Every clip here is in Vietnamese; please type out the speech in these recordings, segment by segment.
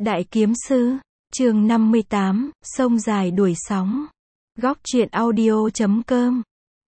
Đại Kiếm Sư, chương 58, sông dài đuổi sóng. Góc truyện audio.com.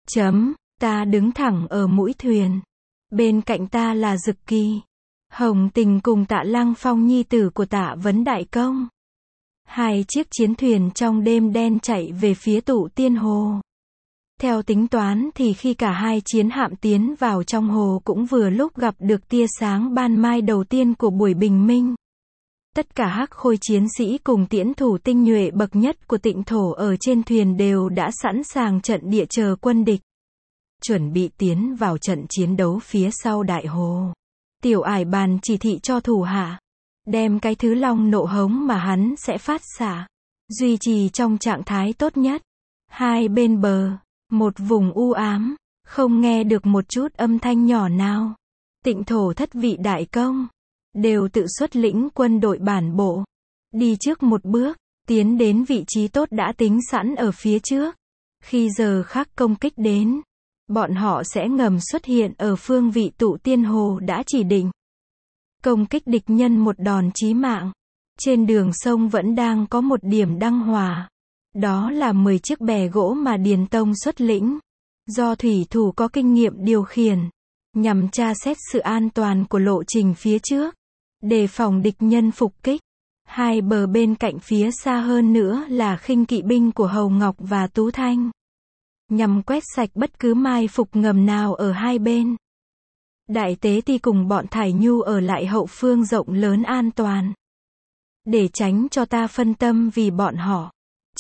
Ta đứng thẳng ở mũi thuyền. Bên cạnh ta là Dực Kỳ, Hồng Tình cùng Tạ Lăng Phong nhi tử của Tạ Vấn Đại Công. Hai chiếc chiến thuyền trong đêm đen chạy về phía Tụ Tiên Hồ. Theo tính toán thì khi cả hai chiến hạm tiến vào trong hồ cũng vừa lúc gặp được tia sáng ban mai đầu tiên của buổi bình minh. Tất cả hắc khôi chiến sĩ cùng tiễn thủ tinh nhuệ bậc nhất của Tịnh Thổ ở trên thuyền đều đã sẵn sàng trận địa chờ quân địch, chuẩn bị tiến vào trận chiến đấu phía sau đại hồ. Tiểu Ải bàn chỉ thị cho thủ hạ, đem cái thứ long nộ hống mà hắn sẽ phát xạ, duy trì trong trạng thái tốt nhất. Hai bên bờ, một vùng u ám, không nghe được một chút âm thanh nhỏ nào. Tịnh Thổ thất vị đại công đều tự xuất lĩnh quân đội bản bộ, đi trước một bước, tiến đến vị trí tốt đã tính sẵn ở phía trước. Khi giờ khắc công kích đến, bọn họ sẽ ngầm xuất hiện ở phương vị Tụ Tiên Hồ đã chỉ định, công kích địch nhân một đòn chí mạng. Trên đường sông vẫn đang có một điểm đăng hỏa, đó là 10 chiếc bè gỗ mà Điền Tông xuất lĩnh, do thủy thủ có kinh nghiệm điều khiển, nhằm tra xét sự an toàn của lộ trình phía trước, đề phòng địch nhân phục kích. Hai bờ bên cạnh phía xa hơn nữa là khinh kỵ binh của Hầu Ngọc và Tú Thanh, nhằm quét sạch bất cứ mai phục ngầm nào ở hai bên. Đại Tế Ti cùng bọn Thải Nhu ở lại hậu phương rộng lớn an toàn, để tránh cho ta phân tâm vì bọn họ.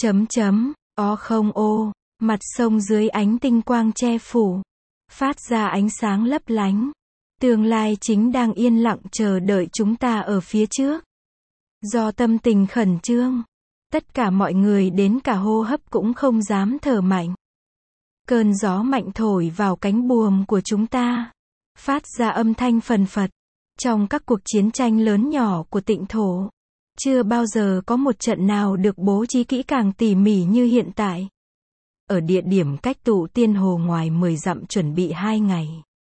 Ó không ô, mặt sông dưới ánh tinh quang che phủ, phát ra ánh sáng lấp lánh. Tương lai chính đang yên lặng chờ đợi chúng ta ở phía trước. Do tâm tình khẩn trương, tất cả mọi người đến cả hô hấp cũng không dám thở mạnh. Cơn gió mạnh thổi vào cánh buồm của chúng ta, phát ra âm thanh phần phật. Trong các cuộc chiến tranh lớn nhỏ của Tịnh Thổ, chưa bao giờ có một trận nào được bố trí kỹ càng tỉ mỉ như hiện tại. Ở địa điểm cách Tụ Tiên Hồ ngoài 10 dặm chuẩn bị 2 ngày.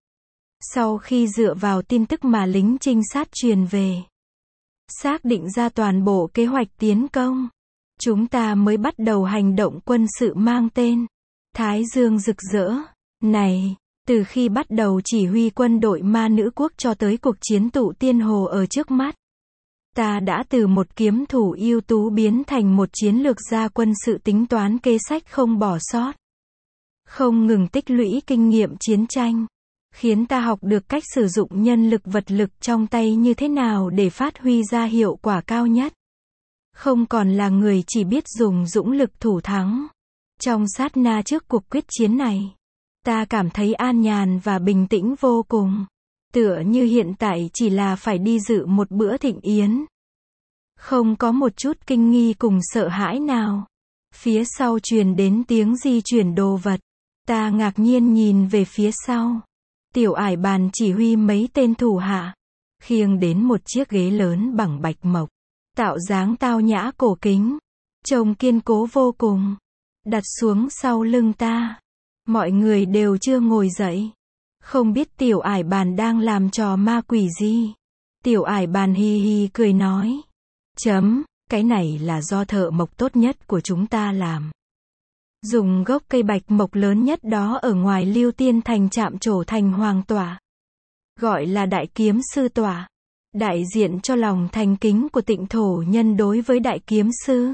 Sau khi dựa vào tin tức mà lính trinh sát truyền về, xác định ra toàn bộ kế hoạch tiến công, chúng ta mới bắt đầu hành động quân sự mang tên Thái Dương rực rỡ này. Từ khi bắt đầu chỉ huy quân đội ma nữ quốc cho tới cuộc chiến Tụ Tiên Hồ ở trước mắt, ta đã từ một kiếm thủ ưu tú biến thành một chiến lược gia quân sự tính toán kế sách không bỏ sót, không ngừng tích lũy kinh nghiệm chiến tranh, khiến ta học được cách sử dụng nhân lực vật lực trong tay như thế nào để phát huy ra hiệu quả cao nhất. Không còn là người chỉ biết dùng dũng lực thủ thắng. Trong sát na trước cuộc quyết chiến này, ta cảm thấy an nhàn và bình tĩnh vô cùng, tựa như hiện tại chỉ là phải đi dự một bữa thịnh yến. Không có một chút kinh nghi cùng sợ hãi nào. Phía sau truyền đến tiếng di chuyển đồ vật. Ta ngạc nhiên nhìn về phía sau. Tiểu Ải bàn chỉ huy mấy tên thủ hạ, khiêng đến một chiếc ghế lớn bằng bạch mộc, tạo dáng tao nhã cổ kính, trông kiên cố vô cùng, đặt xuống sau lưng ta. Mọi người đều chưa ngồi dậy, không biết Tiểu Ải bàn đang làm trò ma quỷ gì. Tiểu Ải bàn hi hi cười nói, cái này là do thợ mộc tốt nhất của chúng ta làm. Dùng gốc cây bạch mộc lớn nhất đó ở ngoài Lưu Tiên Thành chạm trổ thành hoàng tỏa, gọi là Đại Kiếm Sư tỏa, đại diện cho lòng thành kính của Tịnh Thổ nhân đối với Đại Kiếm Sư.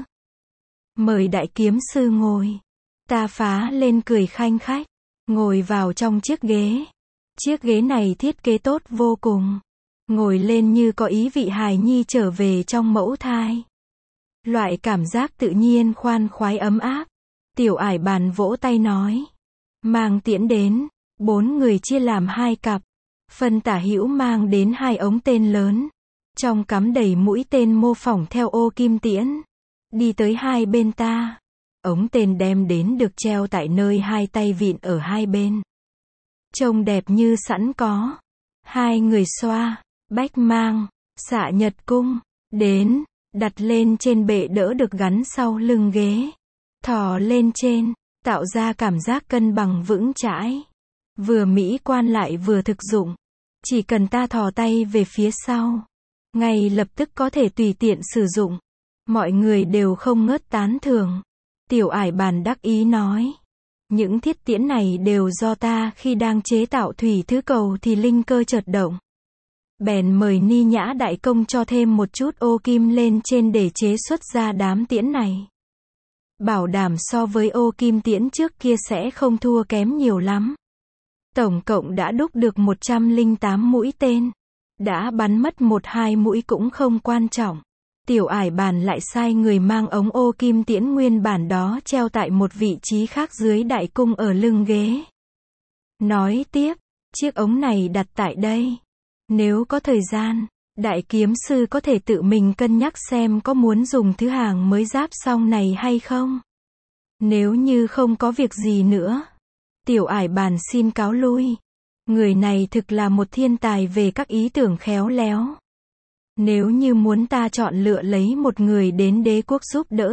Mời Đại Kiếm Sư ngồi. Ta phá lên cười khanh khách, ngồi vào trong chiếc ghế. Chiếc ghế này thiết kế tốt vô cùng, ngồi lên như có ý vị hài nhi trở về trong mẫu thai. Loại cảm giác tự nhiên khoan khoái ấm áp. Tiểu Ải bàn vỗ tay nói, mang tiễn đến. 4 người chia làm 2 cặp, phân tả hữu mang đến 2 ống tên lớn, trong cắm đầy mũi tên mô phỏng theo ô kim tiễn, đi tới hai bên ta. Ống tên đem đến được treo tại nơi 2 tay vịn ở hai bên, trông đẹp như sẵn có. 2 người xoa, bách mang, xạ nhật cung đến, đặt lên trên bệ đỡ được gắn sau lưng ghế, thò lên trên, tạo ra cảm giác cân bằng vững chãi, vừa mỹ quan lại vừa thực dụng. Chỉ cần ta thò tay về phía sau, ngay lập tức có thể tùy tiện sử dụng. Mọi người đều không ngớt tán thưởng. Tiểu Ải Bàn đắc ý nói. Những thiết tiễn này đều do ta khi đang chế tạo thủy thứ cầu thì linh cơ chợt động. Bèn mời Ni Nhã đại công cho thêm một chút ô kim lên trên để chế xuất ra đám tiễn này. Bảo đảm so với ô kim tiễn trước kia sẽ không thua kém nhiều lắm. Tổng cộng đã đúc được 108 mũi tên. Đã bắn mất 1-2 mũi cũng không quan trọng. Tiểu Ải Bàn lại sai người mang ống ô kim tiễn nguyên bản đó treo tại một vị trí khác dưới đại cung ở lưng ghế. Nói tiếp, chiếc ống này đặt tại đây. Nếu có thời gian, đại kiếm sư có thể tự mình cân nhắc xem có muốn dùng thứ hàng mới ráp xong này hay không. Nếu như không có việc gì nữa, Tiểu Ải Bàn xin cáo lui. Người này thực là một thiên tài về các ý tưởng khéo léo. Nếu như muốn ta chọn lựa lấy một người đến đế quốc giúp đỡ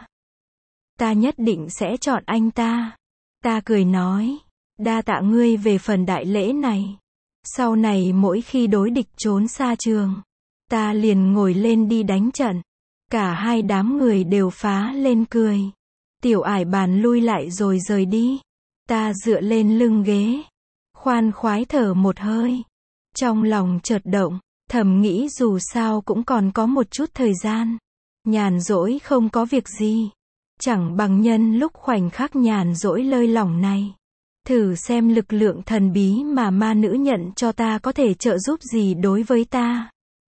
ta nhất định sẽ chọn anh ta. Ta cười nói, đa tạ ngươi về phần đại lễ này. Sau này mỗi khi đối địch trốn xa trường, ta liền ngồi lên đi đánh trận. Cả hai đám người đều phá lên cười. Tiểu Ải Bàn lui lại rồi rời đi. Ta dựa lên lưng ghế, khoan khoái thở một hơi. Trong lòng chợt động, thầm nghĩ dù sao cũng còn có một chút thời gian. Nhàn rỗi không có việc gì. Chẳng bằng nhân lúc khoảnh khắc nhàn rỗi lơi lỏng này. Thử xem lực lượng thần bí mà ma nữ nhận cho ta có thể trợ giúp gì đối với ta.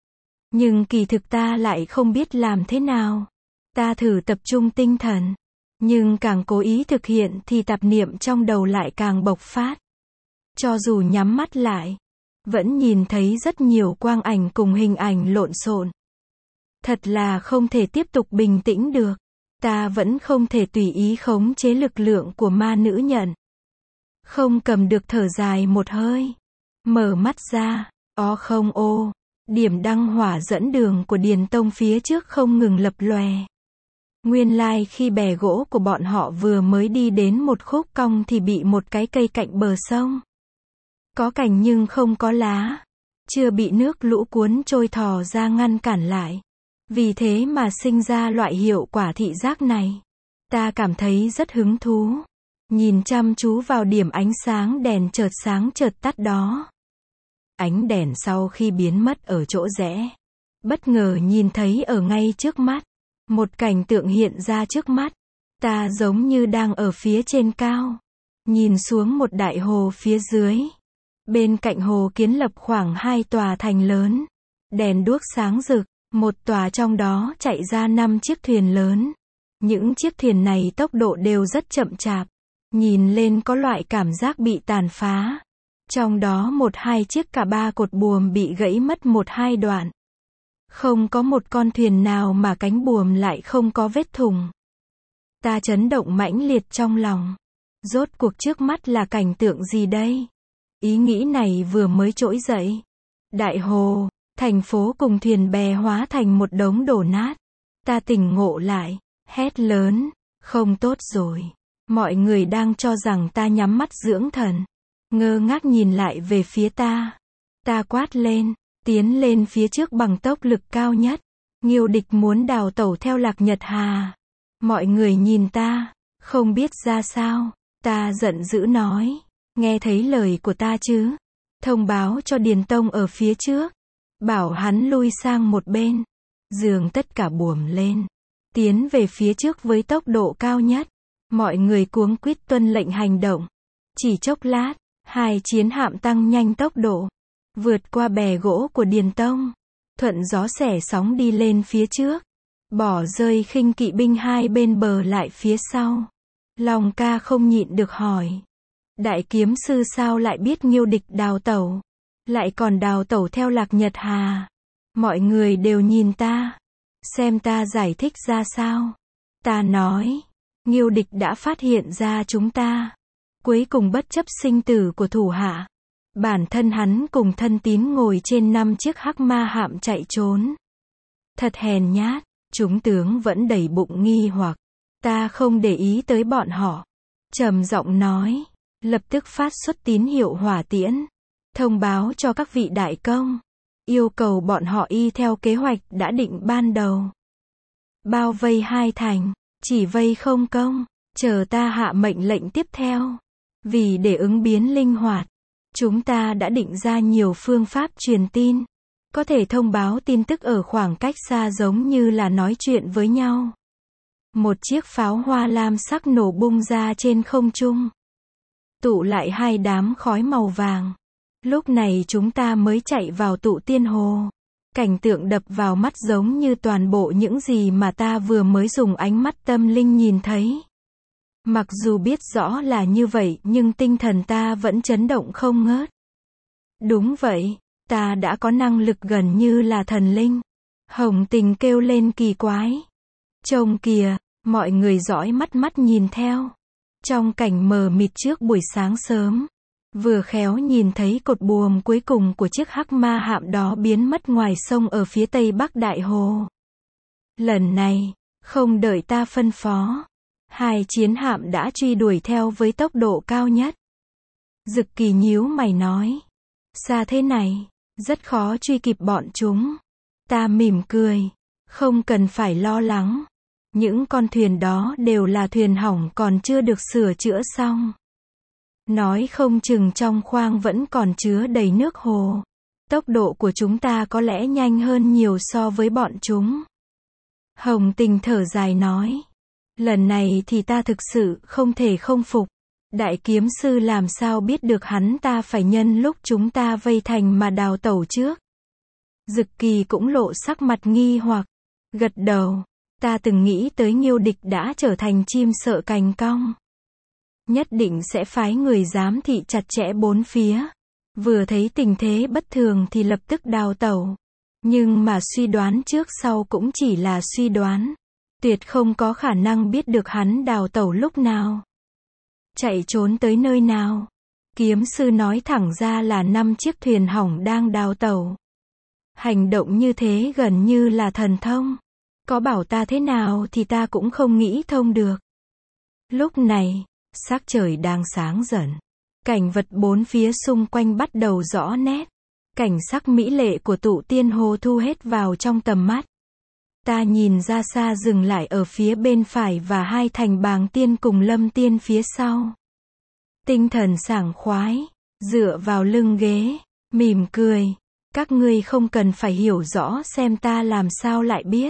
Nhưng kỳ thực ta lại không biết làm thế nào. Ta thử tập trung tinh thần. Nhưng càng cố ý thực hiện thì tạp niệm trong đầu lại càng bộc phát. Cho dù nhắm mắt lại, vẫn nhìn thấy rất nhiều quang ảnh cùng hình ảnh lộn xộn. Thật là không thể tiếp tục bình tĩnh được. Ta vẫn không thể tùy ý khống chế lực lượng của ma nữ nhận. Không cầm được thở dài một hơi. Mở mắt ra, không ô. Điểm đăng hỏa dẫn đường của Điền Tông phía trước không ngừng lập lòe. Nguyên lai khi bè gỗ của bọn họ vừa mới đi đến một khúc cong thì bị một cái cây cạnh bờ sông. Có cành nhưng không có lá. Chưa bị nước lũ cuốn trôi thò ra ngăn cản lại. Vì thế mà sinh ra loại hiệu quả thị giác này. Ta cảm thấy rất hứng thú. Nhìn chăm chú vào điểm ánh sáng đèn chợt sáng chợt tắt đó. Ánh đèn sau khi biến mất ở chỗ rẽ, bất ngờ nhìn thấy ở ngay trước mắt. Một cảnh tượng hiện ra trước mắt. Ta giống như đang ở phía trên cao. Nhìn xuống một đại hồ phía dưới. Bên cạnh hồ kiến lập khoảng 2 tòa thành lớn. Đèn đuốc sáng rực. Một tòa trong đó chạy ra 5 chiếc thuyền lớn. Những chiếc thuyền này tốc độ đều rất chậm chạp. Nhìn lên có loại cảm giác bị tàn phá. Trong đó 1-2 chiếc cả 3 cột buồm bị gãy mất 1-2 đoạn. Không có một con thuyền nào mà cánh buồm lại không có vết thủng. Ta chấn động mãnh liệt trong lòng. Rốt cuộc trước mắt là cảnh tượng gì đây? Ý nghĩ này vừa mới trỗi dậy. Đại hồ, thành phố cùng thuyền bè hóa thành một đống đổ nát. Ta tỉnh ngộ lại, hét lớn, không tốt rồi. Mọi người đang cho rằng ta nhắm mắt dưỡng thần. Ngơ ngác nhìn lại về phía ta. Ta quát lên, tiến lên phía trước bằng tốc lực cao nhất. Nghiêu Địch muốn đào tẩu theo Lạc Nhật Hà. Mọi người nhìn ta, không biết ra sao. Ta giận dữ nói, nghe thấy lời của ta chứ? Thông báo cho Điền Tông ở phía trước. Bảo hắn lui sang một bên. Dường tất cả buồm lên. Tiến về phía trước với tốc độ cao nhất. Mọi người cuống quýt tuân lệnh hành động. Chỉ chốc lát, 2 chiến hạm tăng nhanh tốc độ. Vượt qua bè gỗ của Điền Tông. Thuận gió xẻ sóng đi lên phía trước. Bỏ rơi khinh kỵ binh hai bên bờ lại phía sau. Long ca không nhịn được hỏi. Đại kiếm sư sao lại biết Nghiêu Địch đào tẩu? Lại còn đào tẩu theo Lạc Nhật Hà? Mọi người đều nhìn ta. Xem ta giải thích ra sao. Ta nói. Nghiêu Địch đã phát hiện ra chúng ta. Cuối cùng bất chấp sinh tử của thủ hạ. Bản thân hắn cùng thân tín ngồi trên 5 chiếc hắc ma hạm chạy trốn. Thật hèn nhát. Chúng tướng vẫn đầy bụng nghi hoặc. Ta không để ý tới bọn họ. Trầm giọng nói. Lập tức phát xuất tín hiệu hỏa tiễn. Thông báo cho các vị đại công. yêu cầu bọn họ y theo kế hoạch đã định ban đầu. Bao vây hai thành, chỉ vây không công, chờ ta hạ mệnh lệnh tiếp theo. Vì để ứng biến linh hoạt, chúng ta đã định ra nhiều phương pháp truyền tin. Có thể thông báo tin tức ở khoảng cách xa giống như là nói chuyện với nhau. Một chiếc pháo hoa lam sắc nổ bung ra trên không trung. Tụ lại hai đám khói màu vàng. Lúc này chúng ta mới chạy vào tụ tiên hồ. Cảnh tượng đập vào mắt giống như toàn bộ những gì mà ta vừa mới dùng ánh mắt tâm linh nhìn thấy. Mặc dù biết rõ là như vậy nhưng tinh thần ta vẫn chấn động không ngớt. Đúng vậy, ta đã có năng lực gần như là thần linh. Hồng Tình kêu lên kỳ quái. Trông kìa, mọi người dõi mắt nhìn theo. Trong cảnh mờ mịt trước buổi sáng sớm, vừa khéo nhìn thấy cột buồm cuối cùng của chiếc hắc ma hạm đó biến mất ngoài sông ở phía tây bắc đại hồ. Lần này, không đợi ta phân phó, hai chiến hạm đã truy đuổi theo với tốc độ cao nhất. Dực Kỳ nhíu mày nói, xa thế này, rất khó truy kịp bọn chúng. Ta mỉm cười, không cần phải lo lắng. Những con thuyền đó đều là thuyền hỏng còn chưa được sửa chữa xong. Nói không chừng trong khoang vẫn còn chứa đầy nước hồ. Tốc độ của chúng ta có lẽ nhanh hơn nhiều so với bọn chúng. Hồng Tình thở dài nói. Lần này thì ta thực sự không thể không phục. Đại kiếm sư làm sao biết được hắn ta phải nhân lúc chúng ta vây thành mà đào tẩu trước. Dực Kỳ cũng lộ sắc mặt nghi hoặc. Gật đầu. Ta từng nghĩ tới Nghiêu Địch đã trở thành chim sợ cành cong. Nhất định sẽ phái người giám thị chặt chẽ bốn phía. Vừa thấy tình thế bất thường thì lập tức đào tẩu. Nhưng mà suy đoán trước sau cũng chỉ là suy đoán. Tuyệt không có khả năng biết được hắn đào tẩu lúc nào. Chạy trốn tới nơi nào. Kiếm sư nói thẳng ra là 5 chiếc thuyền hỏng đang đào tẩu. Hành động như thế gần như là thần thông. Có bảo ta thế nào thì ta cũng không nghĩ thông được. Lúc này, sắc trời đang sáng dần. Cảnh vật bốn phía xung quanh bắt đầu rõ nét. Cảnh sắc mỹ lệ của tụ tiên hồ thu hết vào trong tầm mắt. Ta nhìn ra xa dừng lại ở phía bên phải và hai thành Bàng Tiên cùng Lâm Tiên phía sau. Tinh thần sảng khoái, dựa vào lưng ghế, mỉm cười. Các ngươi không cần phải hiểu rõ xem ta làm sao lại biết.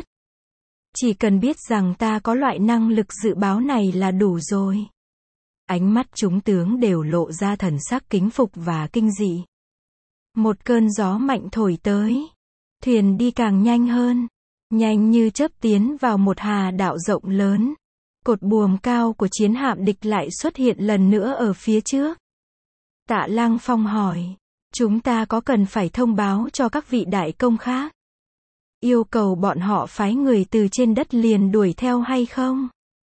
Chỉ cần biết rằng ta có loại năng lực dự báo này là đủ rồi. Ánh mắt chúng tướng đều lộ ra thần sắc kính phục và kinh dị. Một cơn gió mạnh thổi tới. Thuyền đi càng nhanh hơn. Nhanh như chớp tiến vào một hà đạo rộng lớn. Cột buồm cao của chiến hạm địch lại xuất hiện lần nữa ở phía trước. Tạ Lăng Phong hỏi. Chúng ta có cần phải thông báo cho các vị đại công khác? Yêu cầu bọn họ phái người từ trên đất liền đuổi theo hay không?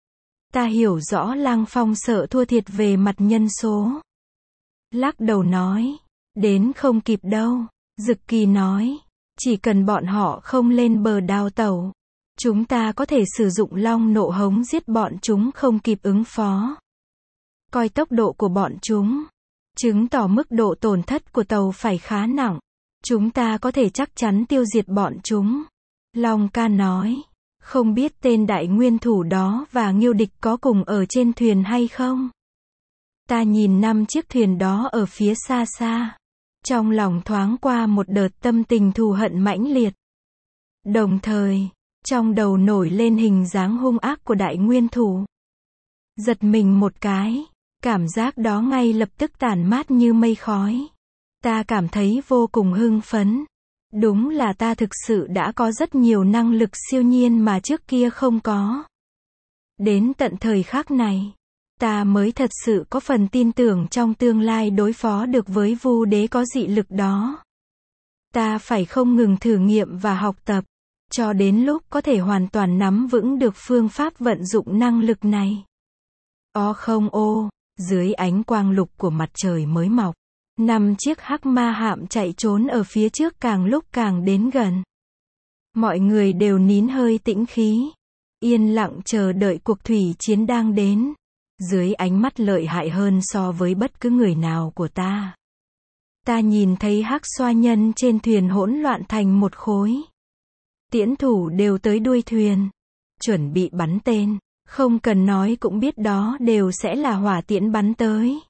Ta hiểu rõ Lăng Phong sợ thua thiệt về mặt nhân số. Lắc đầu nói. Đến không kịp đâu. Dực Kỳ nói. Chỉ cần bọn họ không lên bờ đào tẩu. Chúng ta có thể sử dụng long nộ hống giết bọn chúng không kịp ứng phó. Coi tốc độ của bọn chúng. Chứng tỏ mức độ tổn thất của tàu phải khá nặng. Chúng ta có thể chắc chắn tiêu diệt bọn chúng. Long ca nói. Không biết tên đại nguyên thủ đó và Nghiêu Địch có cùng ở trên thuyền hay không? Ta nhìn 5 chiếc thuyền đó ở phía xa xa. Trong lòng thoáng qua một đợt tâm tình thù hận mãnh liệt. Đồng thời, trong đầu nổi lên hình dáng hung ác của đại nguyên thủ. Giật mình một cái. Cảm giác đó ngay lập tức tản mát như mây khói. Ta cảm thấy vô cùng hưng phấn. Đúng là ta thực sự đã có rất nhiều năng lực siêu nhiên mà trước kia không có. Đến tận thời khắc này, ta mới thật sự có phần tin tưởng trong tương lai đối phó được với Vu Đế có dị lực đó. Ta phải không ngừng thử nghiệm và học tập, cho đến lúc có thể hoàn toàn nắm vững được phương pháp vận dụng năng lực này. Không ô, dưới ánh quang lục của mặt trời mới mọc. 5 chiếc hắc ma hạm chạy trốn ở phía trước càng lúc càng đến gần. Mọi người đều nín hơi tĩnh khí. Yên lặng chờ đợi cuộc thủy chiến đang đến. Dưới ánh mắt lợi hại hơn so với bất cứ người nào của ta. Ta nhìn thấy hắc xoa nhân trên thuyền hỗn loạn thành một khối. Tiễn thủ đều tới đuôi thuyền, chuẩn bị bắn tên, không cần nói cũng biết đó đều sẽ là hỏa tiễn bắn tới.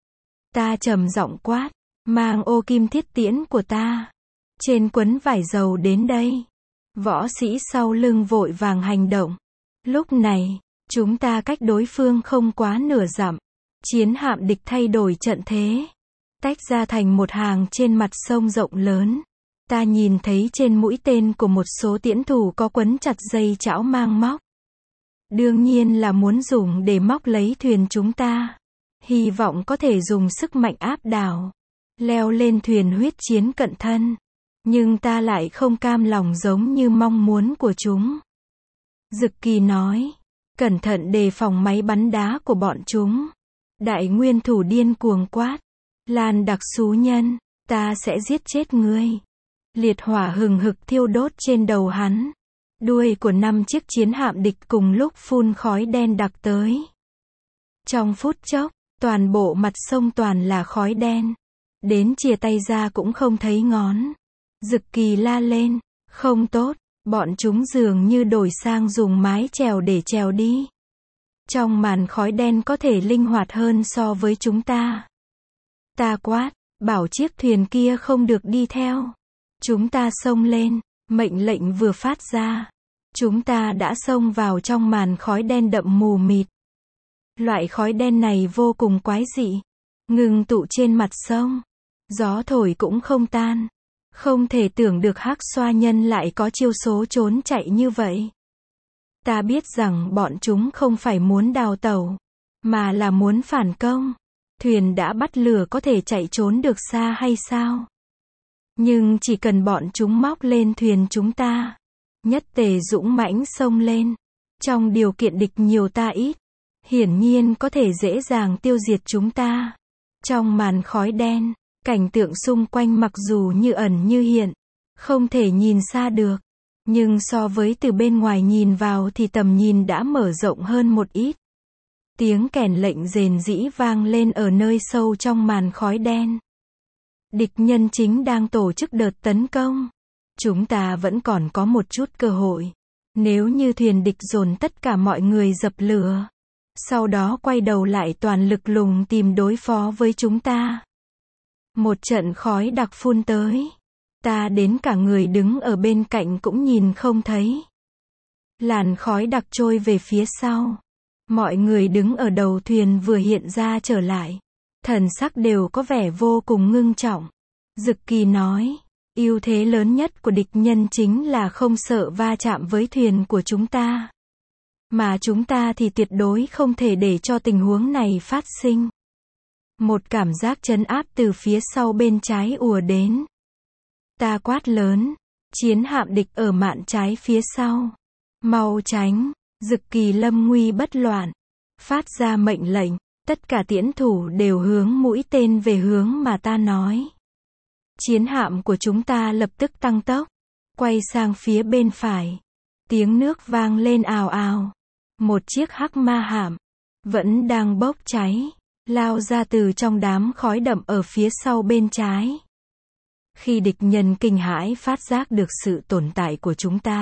Ta trầm giọng quát, mang ô kim thiết tiễn của ta, trên quấn vải dầu đến đây. Võ sĩ sau lưng vội vàng hành động. Lúc này, chúng ta cách đối phương không quá nửa dặm. Chiến hạm địch thay đổi trận thế, tách ra thành một hàng trên mặt sông rộng lớn. Ta nhìn thấy trên mũi tên của một số tiễn thủ có quấn chặt dây chảo mang móc. Đương nhiên là muốn dùng để móc lấy thuyền chúng ta. Hy vọng có thể dùng sức mạnh áp đảo, leo lên thuyền huyết chiến cận thân. Nhưng ta lại không cam lòng giống như mong muốn của chúng. Dực Kỳ nói, cẩn thận đề phòng máy bắn đá của bọn chúng. Đại nguyên thủ điên cuồng quát, Lan Đặc xú nhân, ta sẽ giết chết ngươi. Liệt hỏa hừng hực thiêu đốt trên đầu hắn. Đuôi của 5 chiếc chiến hạm địch cùng lúc phun khói đen đặc tới. Trong phút chốc, toàn bộ mặt sông toàn là khói đen. Đến chìa tay ra cũng không thấy ngón. Dực Kỳ la lên, không tốt, bọn chúng dường như đổi sang dùng mái chèo để chèo đi. Trong màn khói đen có thể linh hoạt hơn so với chúng ta. Ta quát, bảo chiếc thuyền kia không được đi theo. Chúng ta xông lên, mệnh lệnh vừa phát ra. Chúng ta đã xông vào trong màn khói đen đậm mù mịt. Loại khói đen này vô cùng quái dị, ngưng tụ trên mặt sông. Gió thổi cũng không tan. Không thể tưởng được hắc xoa nhân lại có chiêu số trốn chạy như vậy. Ta biết rằng bọn chúng không phải muốn đào tẩu, mà là muốn phản công. Thuyền đã bắt lửa có thể chạy trốn được xa hay sao? Nhưng chỉ cần bọn chúng móc lên thuyền chúng ta, nhất tề dũng mãnh xông lên. Trong điều kiện địch nhiều ta ít, hiển nhiên có thể dễ dàng tiêu diệt chúng ta. Trong màn khói đen, cảnh tượng xung quanh mặc dù như ẩn như hiện, không thể nhìn xa được, nhưng so với từ bên ngoài nhìn vào thì tầm nhìn đã mở rộng hơn một ít. Tiếng kèn lệnh rền rĩ vang lên ở nơi sâu trong màn khói đen. Địch nhân chính đang tổ chức đợt tấn công. Chúng ta vẫn còn có một chút cơ hội. Nếu như thuyền địch dồn tất cả mọi người dập lửa, sau đó quay đầu lại toàn lực lùng tìm đối phó với chúng ta. Một trận khói đặc phun tới. Ta đến cả người đứng ở bên cạnh cũng nhìn không thấy. Làn khói đặc trôi về phía sau. Mọi người đứng ở đầu thuyền vừa hiện ra trở lại. Thần sắc đều có vẻ vô cùng ngưng trọng. Dực Kỳ nói, ưu thế lớn nhất của địch nhân chính là không sợ va chạm với thuyền của chúng ta. Mà chúng ta thì tuyệt đối không thể để cho tình huống này phát sinh. Một cảm giác trấn áp từ phía sau bên trái ùa đến. Ta quát lớn, chiến hạm địch ở mạn trái phía sau. Mau tránh, Dực Kỳ lâm nguy bất loạn. Phát ra mệnh lệnh, tất cả tiễn thủ đều hướng mũi tên về hướng mà ta nói. Chiến hạm của chúng ta lập tức tăng tốc, quay sang phía bên phải. Tiếng nước vang lên ào ào. Một chiếc hắc ma hạm, vẫn đang bốc cháy, lao ra từ trong đám khói đậm ở phía sau bên trái. Khi địch nhân kinh hãi phát giác được sự tồn tại của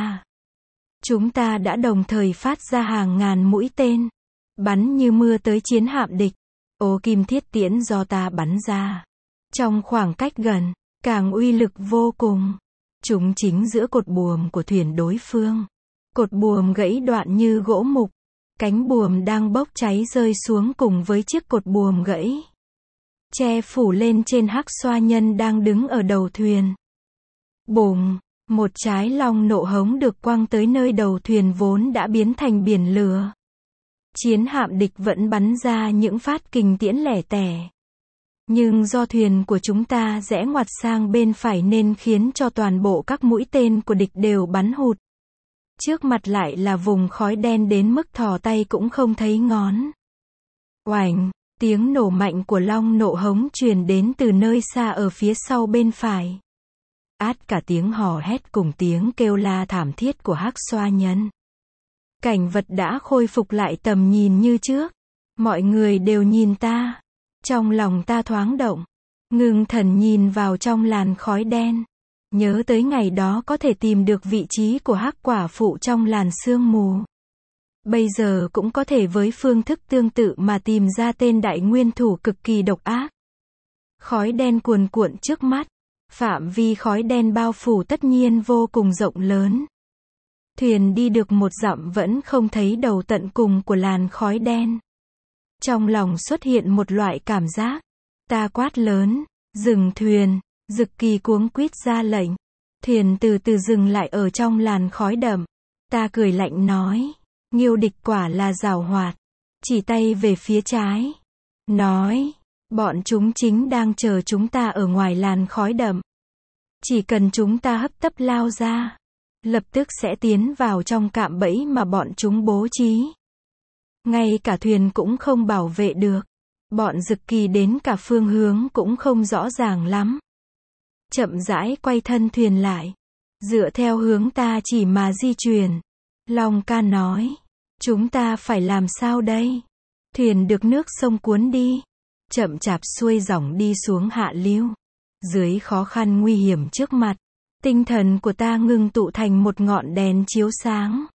chúng ta đã đồng thời phát ra hàng ngàn mũi tên, bắn như mưa tới chiến hạm địch. Ô kim thiết tiễn do ta bắn ra, trong khoảng cách gần, càng uy lực vô cùng. Chúng chính giữa cột buồm của thuyền đối phương. Cột buồm gãy đoạn như gỗ mục. Cánh buồm đang bốc cháy rơi xuống cùng với chiếc cột buồm gãy, che phủ lên trên hắc xoa nhân đang đứng ở đầu thuyền. Bùng, một trái long nộ hống được quăng tới nơi đầu thuyền vốn đã biến thành biển lửa. Chiến hạm địch vẫn bắn ra những phát kình tiễn lẻ tẻ. Nhưng do thuyền của chúng ta rẽ ngoặt sang bên phải nên khiến cho toàn bộ các mũi tên của địch đều bắn hụt. Trước mặt lại là vùng khói đen đến mức thò tay cũng không thấy ngón. Oành, tiếng nổ mạnh của long nộ hống truyền đến từ nơi xa ở phía sau bên phải. Át cả tiếng hò hét cùng tiếng kêu la thảm thiết của hắc xoa nhân. Cảnh vật đã khôi phục lại tầm nhìn như trước. Mọi người đều nhìn ta. Trong lòng ta thoáng động. Ngưng thần nhìn vào trong làn khói đen. Nhớ tới ngày đó có thể tìm được vị trí của hắc quả phụ trong làn sương mù. Bây giờ cũng có thể với phương thức tương tự mà tìm ra tên đại nguyên thủ cực kỳ độc ác. Khói đen cuồn cuộn trước mắt. Phạm vi khói đen bao phủ tất nhiên vô cùng rộng lớn. Thuyền đi được 1 dặm vẫn không thấy đầu tận cùng của làn khói đen. Trong lòng xuất hiện một loại cảm giác. Ta quát lớn, dừng thuyền, Dực Kỳ cuống quýt ra lệnh. Thuyền từ từ dừng lại ở trong làn khói đậm. Ta cười lạnh nói, Nghiêu địch quả là giàu hoạt. Chỉ tay về phía trái. Nói, bọn chúng chính đang chờ chúng ta ở ngoài làn khói đậm. Chỉ cần chúng ta hấp tấp lao ra, lập tức sẽ tiến vào trong cạm bẫy mà bọn chúng bố trí. Ngay cả thuyền cũng không bảo vệ được. Bọn Dực Kỳ đến cả phương hướng cũng không rõ ràng lắm. Chậm rãi quay thân thuyền lại. Dựa theo hướng ta chỉ mà di chuyển. Long ca nói, chúng ta phải làm sao đây? Thuyền được nước sông cuốn đi. Chậm chạp xuôi dòng đi xuống hạ lưu. Dưới khó khăn nguy hiểm trước mặt, tinh thần của ta ngưng tụ thành một ngọn đèn chiếu sáng.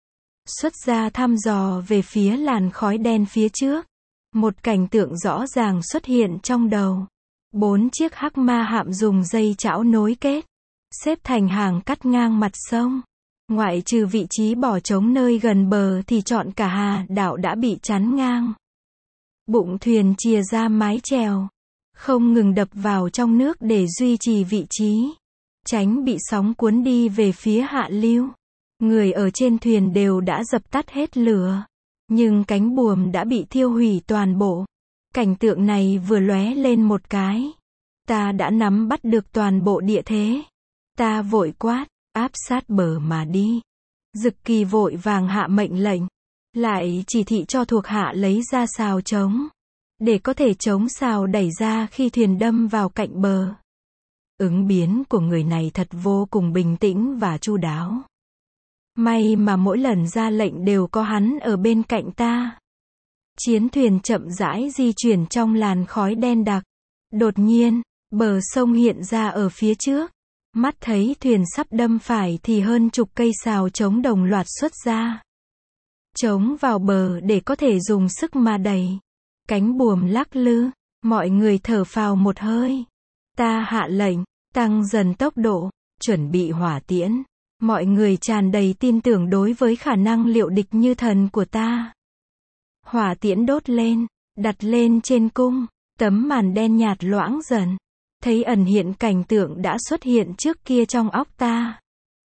Xuất ra thăm dò về phía làn khói đen phía trước. Một cảnh tượng rõ ràng xuất hiện trong đầu. 4 chiếc hắc ma hạm dùng dây chảo nối kết, xếp thành hàng cắt ngang mặt sông. Ngoại trừ vị trí bỏ trống nơi gần bờ thì trọn cả hà đảo đã bị chắn ngang. Bụng thuyền chìa ra mái chèo, không ngừng đập vào trong nước để duy trì vị trí, tránh bị sóng cuốn đi về phía hạ lưu. Người ở trên thuyền đều đã dập tắt hết lửa, nhưng cánh buồm đã bị thiêu hủy toàn bộ. Cảnh tượng này vừa lóe lên một cái, ta đã nắm bắt được toàn bộ địa thế. Ta vội quát, áp sát bờ mà đi. Dực Kỳ vội vàng hạ mệnh lệnh, lại chỉ thị cho thuộc hạ lấy ra sào trống, để có thể chống sào đẩy ra khi thuyền đâm vào cạnh bờ. Ứng biến của người này thật vô cùng bình tĩnh và chu đáo. May mà mỗi lần ra lệnh đều có hắn ở bên cạnh ta. Chiến thuyền chậm rãi di chuyển trong làn khói đen đặc. Đột nhiên, bờ sông hiện ra ở phía trước. Mắt thấy thuyền sắp đâm phải thì hơn chục cây sào trống đồng loạt xuất ra. Trống vào bờ để có thể dùng sức mà đẩy. Cánh buồm lắc lư, mọi người thở phào một hơi. Ta hạ lệnh, tăng dần tốc độ, chuẩn bị hỏa tiễn. Mọi người tràn đầy tin tưởng đối với khả năng liệu địch như thần của ta. Hỏa tiễn đốt lên, đặt lên trên cung, tấm màn đen nhạt loãng dần. Thấy ẩn hiện cảnh tượng đã xuất hiện trước kia trong óc ta.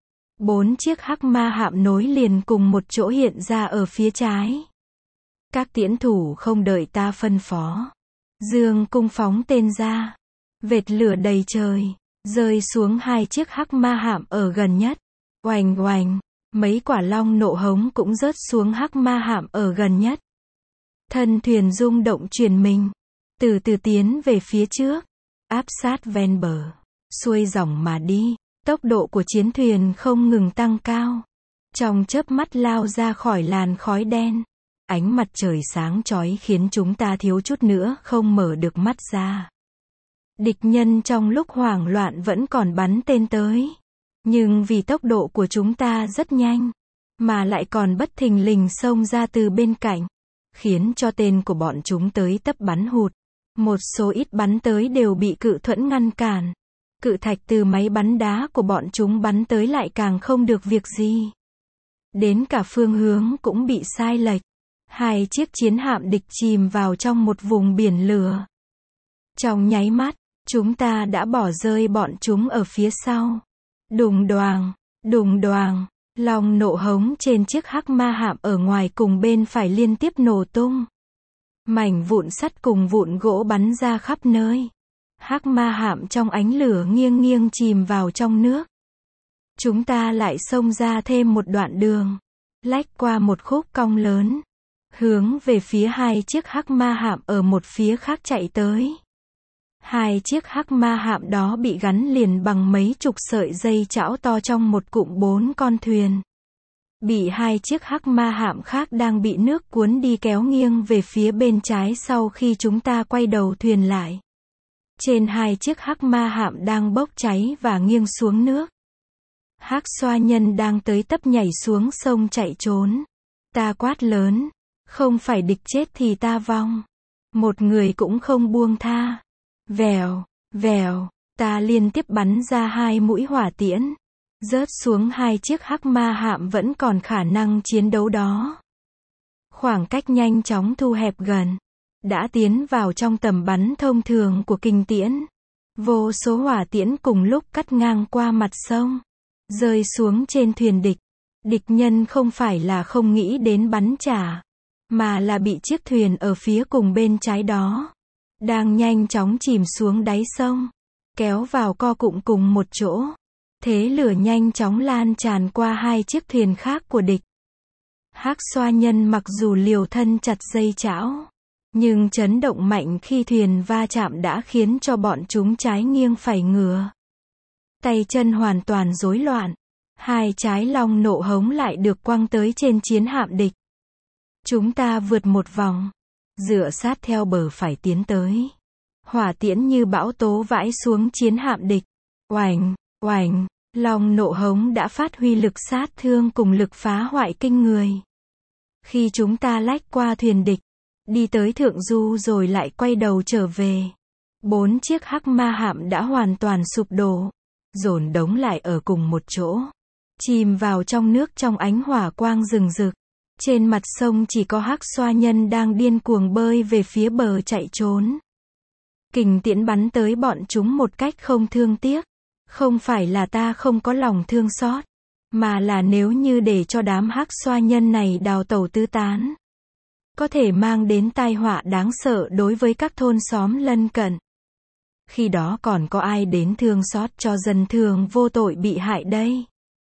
4 chiếc hắc ma hạm nối liền cùng một chỗ hiện ra ở phía trái. Các tiễn thủ không đợi ta phân phó, dương cung phóng tên ra. Vệt lửa đầy trời, rơi xuống 2 chiếc hắc ma hạm ở gần nhất. Oành oành, mấy quả long nộ hống cũng rớt xuống hắc ma hạm ở gần nhất. Thân thuyền rung động chuyển mình, từ từ tiến về phía trước, áp sát ven bờ, xuôi dòng mà đi. Tốc độ của chiến thuyền không ngừng tăng cao. Trong chớp mắt lao ra khỏi làn khói đen. Ánh mặt trời sáng chói khiến chúng ta thiếu chút nữa không mở được mắt ra. Địch nhân trong lúc hoảng loạn vẫn còn bắn tên tới. Nhưng vì tốc độ của chúng ta rất nhanh, mà lại còn bất thình lình xông ra từ bên cạnh, khiến cho tên của bọn chúng tới tấp bắn hụt. Một số ít bắn tới đều bị cự thuẫn ngăn cản. Cự thạch từ máy bắn đá của bọn chúng bắn tới lại càng không được việc gì. Đến cả phương hướng cũng bị sai lệch. 2 chiếc chiến hạm địch chìm vào trong một vùng biển lửa. Trong nháy mắt, chúng ta đã bỏ rơi bọn chúng ở phía sau. Đùng đoàng, long nộ hống trên chiếc hắc ma hạm ở ngoài cùng bên phải liên tiếp nổ tung. Mảnh vụn sắt cùng vụn gỗ bắn ra khắp nơi. Hắc ma hạm trong ánh lửa nghiêng nghiêng chìm vào trong nước. Chúng ta lại xông ra thêm một đoạn đường, lách qua một khúc cong lớn, hướng về phía 2 chiếc hắc ma hạm ở một phía khác chạy tới. 2 chiếc hắc ma hạm đó bị gắn liền bằng mấy chục sợi dây chảo to trong một cụm 4 con thuyền. Bị 2 chiếc hắc ma hạm khác đang bị nước cuốn đi kéo nghiêng về phía bên trái sau khi chúng ta quay đầu thuyền lại. Trên hai chiếc hắc ma hạm đang bốc cháy và nghiêng xuống nước. Hắc xoa nhân đang tới tấp nhảy xuống sông chạy trốn. Ta quát lớn, không phải địch chết thì ta vong. Một người cũng không buông tha. Vèo, vèo, ta liên tiếp bắn ra 2 mũi hỏa tiễn. Rớt xuống 2 chiếc hắc ma hạm vẫn còn khả năng chiến đấu đó. Khoảng cách nhanh chóng thu hẹp gần. Đã tiến vào trong tầm bắn thông thường của kình tiễn. Vô số hỏa tiễn cùng lúc cắt ngang qua mặt sông. Rơi xuống trên thuyền địch. Địch nhân không phải là không nghĩ đến bắn trả. Mà là bị chiếc thuyền ở phía cùng bên trái đó. Đang nhanh chóng chìm xuống đáy sông. Kéo vào co cụm cùng một chỗ. Thế lửa nhanh chóng lan tràn qua 2 chiếc thuyền khác của địch. Hắc xoa nhân mặc dù liều thân chặt dây chảo. Nhưng chấn động mạnh khi thuyền va chạm đã khiến cho bọn chúng trái nghiêng phải ngửa. Tay chân hoàn toàn rối loạn. 2 trái long nộ hống lại được quăng tới trên chiến hạm địch. Chúng ta vượt một vòng. Dựa sát theo bờ phải tiến tới. Hỏa tiễn như bão tố vãi xuống chiến hạm địch. Oành, oành, long nộ hống đã phát huy lực sát thương cùng lực phá hoại kinh người. Khi chúng ta lách qua thuyền địch, đi tới thượng du rồi lại quay đầu trở về. 4 chiếc hắc ma hạm đã hoàn toàn sụp đổ. Dồn đống lại ở cùng một chỗ. Chìm vào trong nước trong ánh hỏa quang rừng rực. Trên mặt sông chỉ có hắc xoa nhân đang điên cuồng bơi về phía bờ chạy trốn. Kình tiễn bắn tới bọn chúng một cách không thương tiếc. Không phải là ta không có lòng thương xót, mà là nếu như để cho đám hắc xoa nhân này đào tẩu tứ tán, có thể mang đến tai họa đáng sợ đối với các thôn xóm lân cận. Khi đó còn có ai đến thương xót cho dân thường vô tội bị hại đây?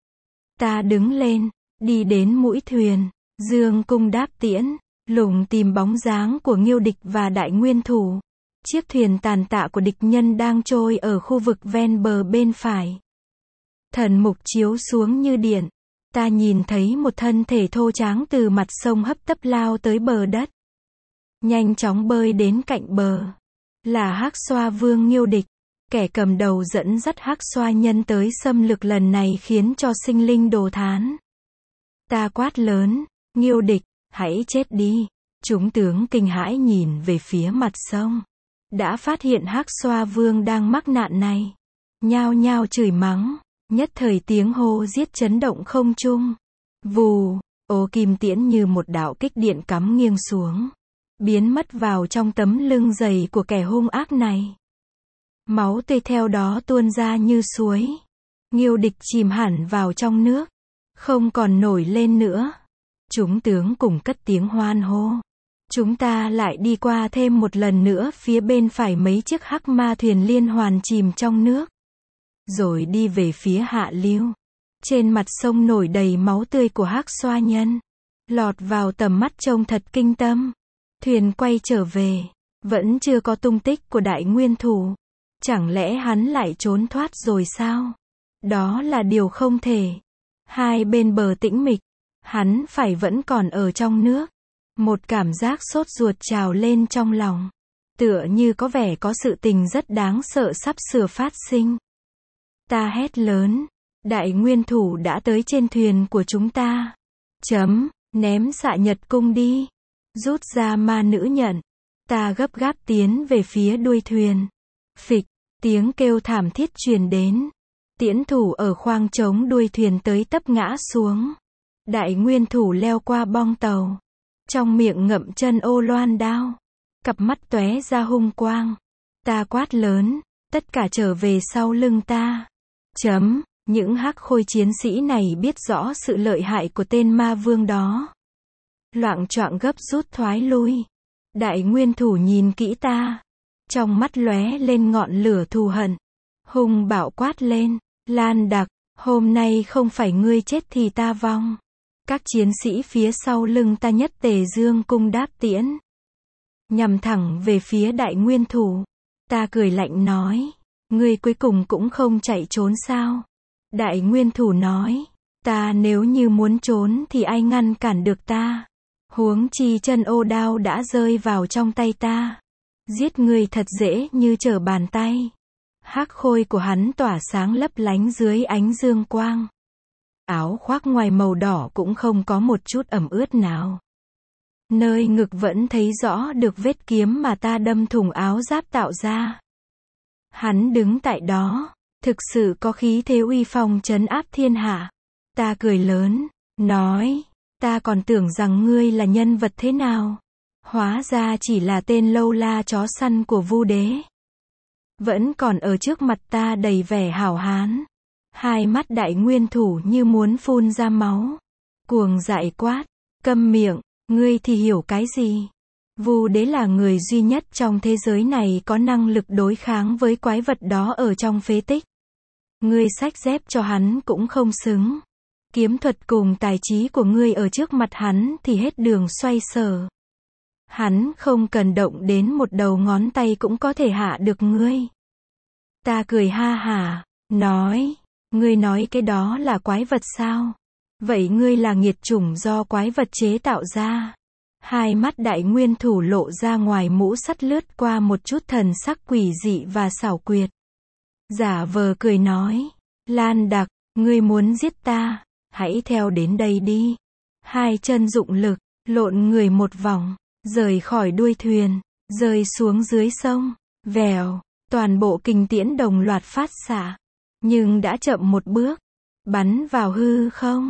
Ta đứng lên, đi đến mũi thuyền, dương cung đáp tiễn, lùng tìm bóng dáng của Nghiêu địch và Đại Nguyên Thủ. Chiếc thuyền tàn tạ của địch nhân đang trôi ở khu vực ven bờ bên phải. Thần mục chiếu xuống như điện. Ta nhìn thấy một thân thể thô tráng từ mặt sông hấp tấp lao tới bờ đất. Nhanh chóng bơi đến cạnh bờ. Là hắc xoa vương Nghiêu địch. Kẻ cầm đầu dẫn dắt hắc xoa nhân tới xâm lược lần này khiến cho sinh linh đồ thán. Ta quát lớn, Nghiêu địch, hãy chết đi. Chúng tướng kinh hãi nhìn về phía mặt sông. Đã phát hiện hắc xoa vương đang mắc nạn này. Nhao nhao chửi mắng. Nhất thời tiếng hô giết chấn động không trung. Vù, ô kim tiễn như một đạo kích điện cắm nghiêng xuống. Biến mất vào trong tấm lưng dày của kẻ hung ác này. Máu tươi theo đó tuôn ra như suối. Nghiêu địch chìm hẳn vào trong nước. Không còn nổi lên nữa. Chúng tướng cùng cất tiếng hoan hô. Chúng ta lại đi qua thêm một lần nữa phía bên phải mấy chiếc hắc ma thuyền liên hoàn chìm trong nước. Rồi đi về phía hạ lưu. Trên mặt sông nổi đầy máu tươi của hắc xoa nhân. Lọt vào tầm mắt trông thật kinh tâm. Thuyền quay trở về. Vẫn chưa có tung tích của Đại Nguyên Thủ. Chẳng lẽ hắn lại trốn thoát rồi sao? Đó là điều không thể. Hai bên bờ tĩnh mịch. Hắn phải vẫn còn ở trong nước. Một cảm giác sốt ruột trào lên trong lòng. Tựa như có vẻ có sự tình rất đáng sợ sắp sửa phát sinh. Ta hét lớn. Đại Nguyên Thủ đã tới trên thuyền của chúng ta. Ném xạ nhật cung đi. Rút ra ma nữ nhận. Ta gấp gáp tiến về phía đuôi thuyền. Phịch, tiếng kêu thảm thiết truyền đến. Tiễn thủ ở khoang trống đuôi thuyền tới tấp ngã xuống. Đại Nguyên Thủ leo qua bong tàu. Trong miệng ngậm chân ô loan đao. Cặp mắt tóe ra hung quang. Ta quát lớn. Tất cả trở về sau lưng ta. Những hắc khôi chiến sĩ này biết rõ sự lợi hại của tên ma vương đó. Loạng choạng gấp rút thoái lui. Đại Nguyên Thủ nhìn kỹ ta. Trong mắt lóe lên ngọn lửa thù hận. Hung bạo quát lên. Lan Đặc, hôm nay không phải ngươi chết thì ta vong. Các chiến sĩ phía sau lưng ta nhất tề dương cung đáp tiễn. Nhằm thẳng về phía Đại Nguyên Thủ. Ta cười lạnh nói. Ngươi cuối cùng cũng không chạy trốn sao? Đại Nguyên Thủ nói. Ta nếu như muốn trốn thì ai ngăn cản được ta? Huống chi chân ô đao đã rơi vào trong tay ta. Giết ngươi thật dễ như trở bàn tay. Hắc khôi của hắn tỏa sáng lấp lánh dưới ánh dương quang. Áo khoác ngoài màu đỏ cũng không có một chút ẩm ướt nào. Nơi ngực vẫn thấy rõ được vết kiếm mà ta đâm thủng áo giáp tạo ra. Hắn đứng tại đó, thực sự có khí thế uy phong trấn áp thiên hạ. Ta cười lớn, nói, ta còn tưởng rằng ngươi là nhân vật thế nào. Hóa ra chỉ là tên lâu la chó săn của Vu Đế. Vẫn còn ở trước mặt ta đầy vẻ hảo hán. Hai mắt đại nguyên thủ như muốn phun ra máu. Cuồng dại quát, câm miệng, ngươi thì hiểu cái gì? Vu Đế là người duy nhất trong thế giới này có năng lực đối kháng với quái vật đó ở trong phế tích. Ngươi xách dép cho hắn cũng không xứng. Kiếm thuật cùng tài trí của ngươi ở trước mặt hắn thì hết đường xoay sở. Hắn không cần động đến một đầu ngón tay cũng có thể hạ được ngươi. Ta cười ha hả, nói, ngươi nói cái đó là quái vật sao? Vậy ngươi là nghiệt chủng do quái vật chế tạo ra. Hai mắt đại nguyên thủ lộ ra ngoài mũ sắt lướt qua một chút thần sắc quỷ dị và xảo quyệt. Giả vờ cười nói, Lan Đặc, ngươi muốn giết ta, hãy theo đến đây đi. Hai chân dụng lực, lộn người một vòng, rời khỏi đuôi thuyền, rơi xuống dưới sông, vèo, toàn bộ kình tiễn đồng loạt phát xạ. Nhưng đã chậm một bước, bắn vào hư không,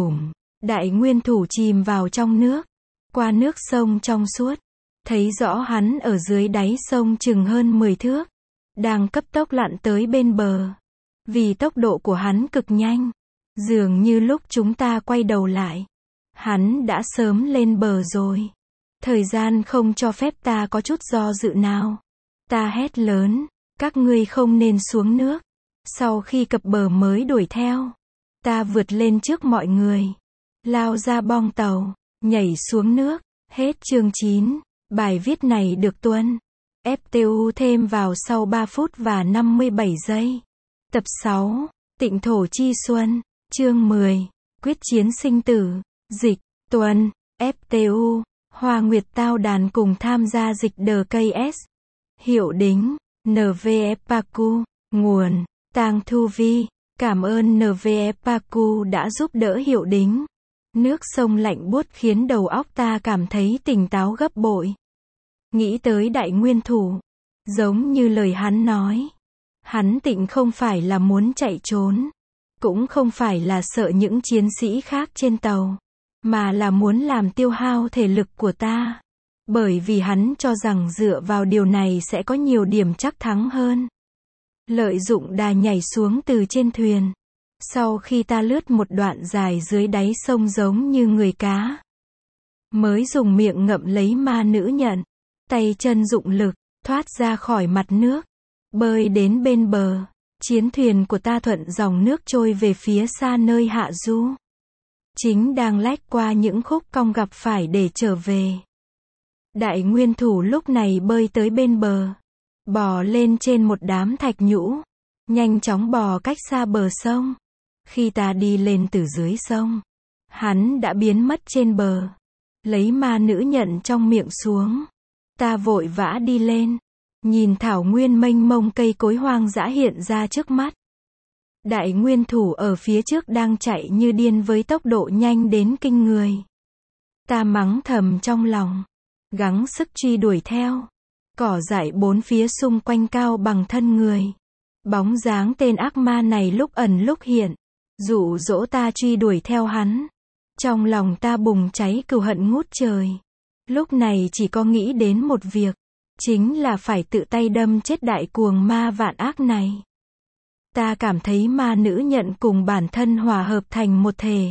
đại nguyên thủ chìm vào trong nước, qua nước sông trong suốt, thấy rõ hắn ở dưới đáy sông chừng hơn 10 thước, đang cấp tốc lặn tới bên bờ. Vì tốc độ của hắn cực nhanh, dường như lúc chúng ta quay đầu lại, hắn đã sớm lên bờ rồi. Thời gian không cho phép ta có chút do dự nào. Ta hét lớn, các ngươi không nên xuống nước. Sau khi cập bờ mới đuổi theo. Ta vượt lên trước mọi người, lao ra bong tàu, nhảy xuống nước. Hết chương 9. Bài viết này được tuân FTU thêm vào sau 3 phút và 57 giây. Tập 6. Tịnh thổ chi xuân. Chương 10. Quyết chiến sinh tử. Dịch. Tuân FTU. Hoa Nguyệt Tao Đàn cùng tham gia dịch DKS. Hiệu đính. NVF Paku. Nguồn. Tang Thu Vi. Cảm ơn NVF Paku đã giúp đỡ hiệu đính. Nước sông lạnh buốt khiến đầu óc ta cảm thấy tỉnh táo gấp bội. Nghĩ tới đại nguyên thủ. Giống như lời hắn nói. Hắn tịnh không phải là muốn chạy trốn. Cũng không phải là sợ những chiến sĩ khác trên tàu. Mà là muốn làm tiêu hao thể lực của ta. Bởi vì hắn cho rằng dựa vào điều này sẽ có nhiều điểm chắc thắng hơn. Lợi dụng đà nhảy xuống từ trên thuyền. Sau khi ta lướt một đoạn dài dưới đáy sông giống như người cá. Mới dùng miệng ngậm lấy ma nữ nhận. Tay chân dụng lực, thoát ra khỏi mặt nước. Bơi đến bên bờ. Chiến thuyền của ta thuận dòng nước trôi về phía xa nơi hạ du. Chính đang lách qua những khúc cong gặp phải để trở về. Đại nguyên thủ lúc này bơi tới bên bờ. Bò lên trên một đám thạch nhũ. Nhanh chóng bò cách xa bờ sông. Khi ta đi lên từ dưới sông, hắn đã biến mất trên bờ. Lấy ma nữ nhận trong miệng xuống. Ta vội vã đi lên. Nhìn thảo nguyên mênh mông cây cối hoang dã hiện ra trước mắt. Đại nguyên thủ ở phía trước đang chạy như điên với tốc độ nhanh đến kinh người. Ta mắng thầm trong lòng. Gắng sức truy đuổi theo. Cỏ dại bốn phía xung quanh cao bằng thân người. Bóng dáng tên ác ma này lúc ẩn lúc hiện. Dụ dỗ ta truy đuổi theo hắn. Trong lòng ta bùng cháy cừu hận ngút trời. Lúc này chỉ có nghĩ đến một việc. Chính là phải tự tay đâm chết đại cuồng ma vạn ác này. Ta cảm thấy ma nữ nhận cùng bản thân hòa hợp thành một thể.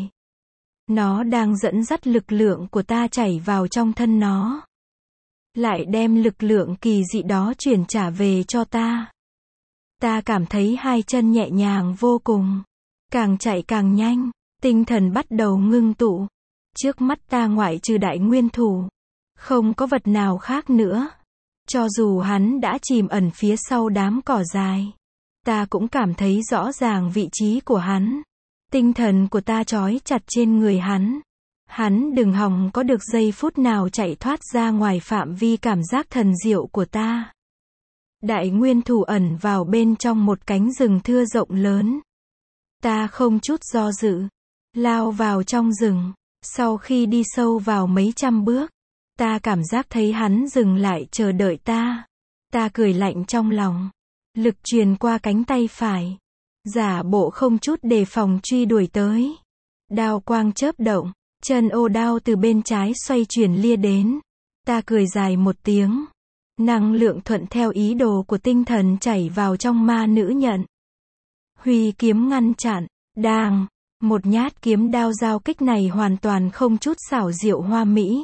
Nó đang dẫn dắt lực lượng của ta chảy vào trong thân nó. Lại đem lực lượng kỳ dị đó chuyển trả về cho ta. Ta cảm thấy hai chân nhẹ nhàng vô cùng. Càng chạy càng nhanh, tinh thần bắt đầu ngưng tụ. Trước mắt ta ngoại trừ đại nguyên thủ. Không có vật nào khác nữa. Cho dù hắn đã chìm ẩn phía sau đám cỏ dài. Ta cũng cảm thấy rõ ràng vị trí của hắn. Tinh thần của ta trói chặt trên người hắn. Hắn đừng hòng có được giây phút nào chạy thoát ra ngoài phạm vi cảm giác thần diệu của ta. Đại nguyên thủ ẩn vào bên trong một cánh rừng thưa rộng lớn. Ta không chút do dự, lao vào trong rừng. Sau khi đi sâu vào mấy trăm bước, ta cảm giác thấy hắn dừng lại chờ đợi ta. Ta cười lạnh trong lòng. Lực truyền qua cánh tay phải. Giả bộ không chút đề phòng truy đuổi tới. Đao quang chớp động. Chân ô đao từ bên trái xoay chuyển lia đến. Ta cười dài một tiếng. Năng lượng thuận theo ý đồ của tinh thần chảy vào trong ma nữ nhận. Huy kiếm ngăn chặn. Đàng. Một nhát kiếm đao giao kích này hoàn toàn không chút xảo diệu hoa mỹ.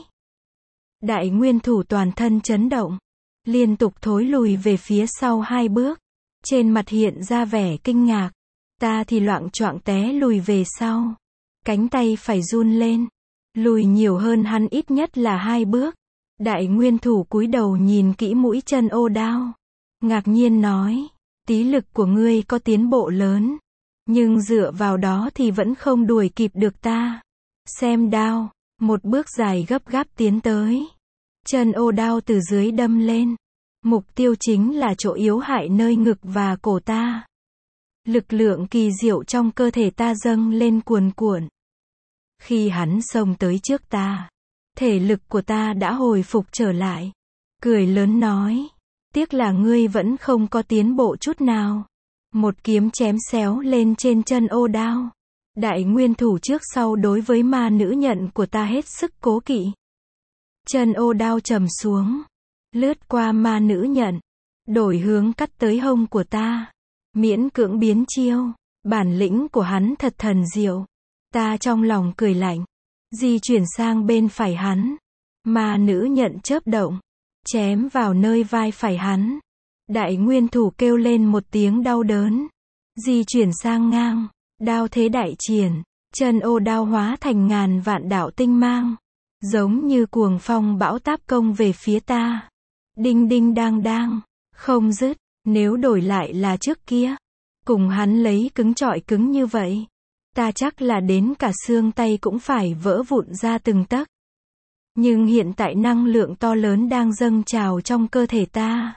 Đại nguyên thủ toàn thân chấn động. Liên tục thối lùi về phía sau 2 bước. Trên mặt hiện ra vẻ kinh ngạc. Ta thì loạng choạng té lùi về sau. Cánh tay phải run lên. Lùi nhiều hơn hắn ít nhất là 2 bước. Đại nguyên thủ cúi đầu nhìn kỹ mũi chân ô đao. Ngạc nhiên nói. Tí lực của ngươi có tiến bộ lớn. Nhưng dựa vào đó thì vẫn không đuổi kịp được ta. Xem đao. Một bước dài gấp gáp tiến tới. Chân ô đao từ dưới đâm lên. Mục tiêu chính là chỗ yếu hại nơi ngực và cổ ta. Lực lượng kỳ diệu trong cơ thể ta dâng lên cuồn cuộn. Khi hắn xông tới trước ta, thể lực của ta đã hồi phục trở lại. Cười lớn nói, tiếc là ngươi vẫn không có tiến bộ chút nào. Một kiếm chém xéo lên trên chân ô đao. Đại nguyên thủ trước sau đối với ma nữ nhận của ta hết sức cố kỵ. Chân ô đao trầm xuống, lướt qua ma nữ nhận, đổi hướng cắt tới hông của ta. Miễn cưỡng biến chiêu, bản lĩnh của hắn thật thần diệu. Ta trong lòng cười lạnh, di chuyển sang bên phải hắn. Ma nữ nhận chớp động, chém vào nơi vai phải hắn. Đại nguyên thủ kêu lên một tiếng đau đớn, di chuyển sang ngang, đao thế đại triển, chân ô đao hóa thành ngàn vạn đạo tinh mang, giống như cuồng phong bão táp công về phía ta. Đinh đinh đang đang, không dứt. Nếu đổi lại là trước kia, cùng hắn lấy cứng chọi cứng như vậy, ta chắc là đến cả xương tay cũng phải vỡ vụn ra từng tấc. Nhưng hiện tại năng lượng to lớn đang dâng trào trong cơ thể ta.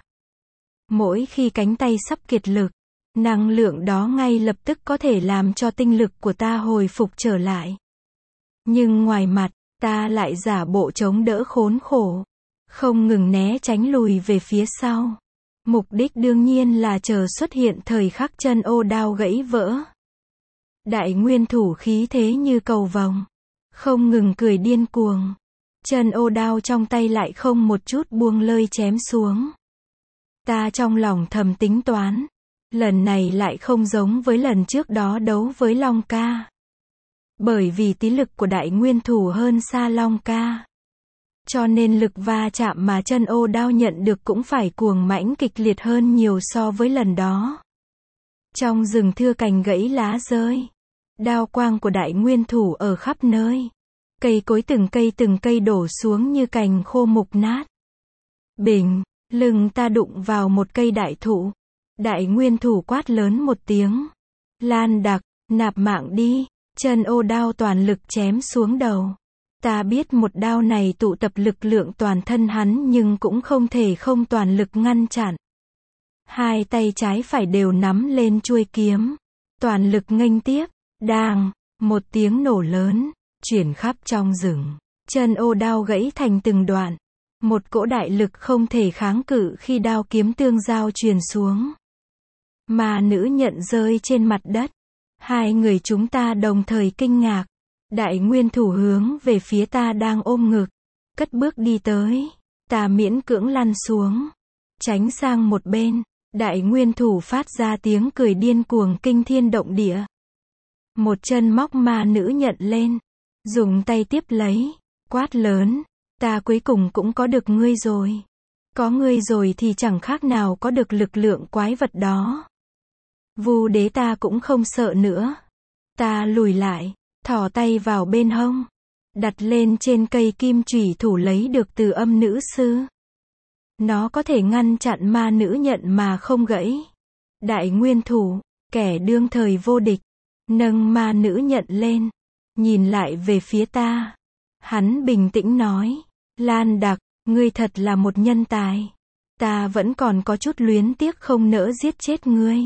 Mỗi khi cánh tay sắp kiệt lực, năng lượng đó ngay lập tức có thể làm cho tinh lực của ta hồi phục trở lại. Nhưng ngoài mặt, ta lại giả bộ chống đỡ khốn khổ, không ngừng né tránh lùi về phía sau. Mục đích đương nhiên là chờ xuất hiện thời khắc chân ô đao gãy vỡ. Đại nguyên thủ khí thế như cầu vồng, không ngừng cười điên cuồng. Chân ô đao trong tay lại không một chút buông lơi chém xuống. Ta trong lòng thầm tính toán, lần này lại không giống với lần trước đó đấu với Long Ca. Bởi vì tí lực của đại nguyên thủ hơn xa Long Ca. Cho nên lực va chạm mà chân ô đao nhận được cũng phải cuồng mãnh kịch liệt hơn nhiều so với lần đó. Trong rừng thưa cành gãy lá rơi. Đao quang của đại nguyên thủ ở khắp nơi. Cây cối từng cây đổ xuống như cành khô mục nát. Bình, lưng ta đụng vào một cây đại thụ. Đại nguyên thủ quát lớn một tiếng. Lan Đặc, nạp mạng đi. Chân ô đao toàn lực chém xuống đầu. Ta biết một đao này tụ tập lực lượng toàn thân hắn nhưng cũng không thể không toàn lực ngăn chặn. Hai tay trái phải đều nắm lên chuôi kiếm. Toàn lực nghênh tiếp. Đàng, một tiếng nổ lớn, chuyển khắp trong rừng. Chân ô đao gãy thành từng đoạn. Một cỗ đại lực không thể kháng cự khi đao kiếm tương giao truyền xuống. Mà nữ nhận rơi trên mặt đất. Hai người chúng ta đồng thời kinh ngạc. Đại nguyên thủ hướng về phía ta đang ôm ngực. Cất bước đi tới. Ta miễn cưỡng lăn xuống. Tránh sang một bên. Đại nguyên thủ phát ra tiếng cười điên cuồng kinh thiên động địa. Một chân móc ma nữ nhận lên. Dùng tay tiếp lấy. Quát lớn. Ta cuối cùng cũng có được ngươi rồi. Có ngươi rồi thì chẳng khác nào có được lực lượng quái vật đó. Vu đế ta cũng không sợ nữa. Ta lùi lại. Thò tay vào bên hông. Đặt lên trên cây kim chủy thủ lấy được từ âm nữ sư. Nó có thể ngăn chặn ma nữ nhận mà không gãy. Đại nguyên thủ, kẻ đương thời vô địch, nâng ma nữ nhận lên. Nhìn lại về phía ta. Hắn bình tĩnh nói, Lan Đặc, ngươi thật là một nhân tài. Ta vẫn còn có chút luyến tiếc không nỡ giết chết ngươi.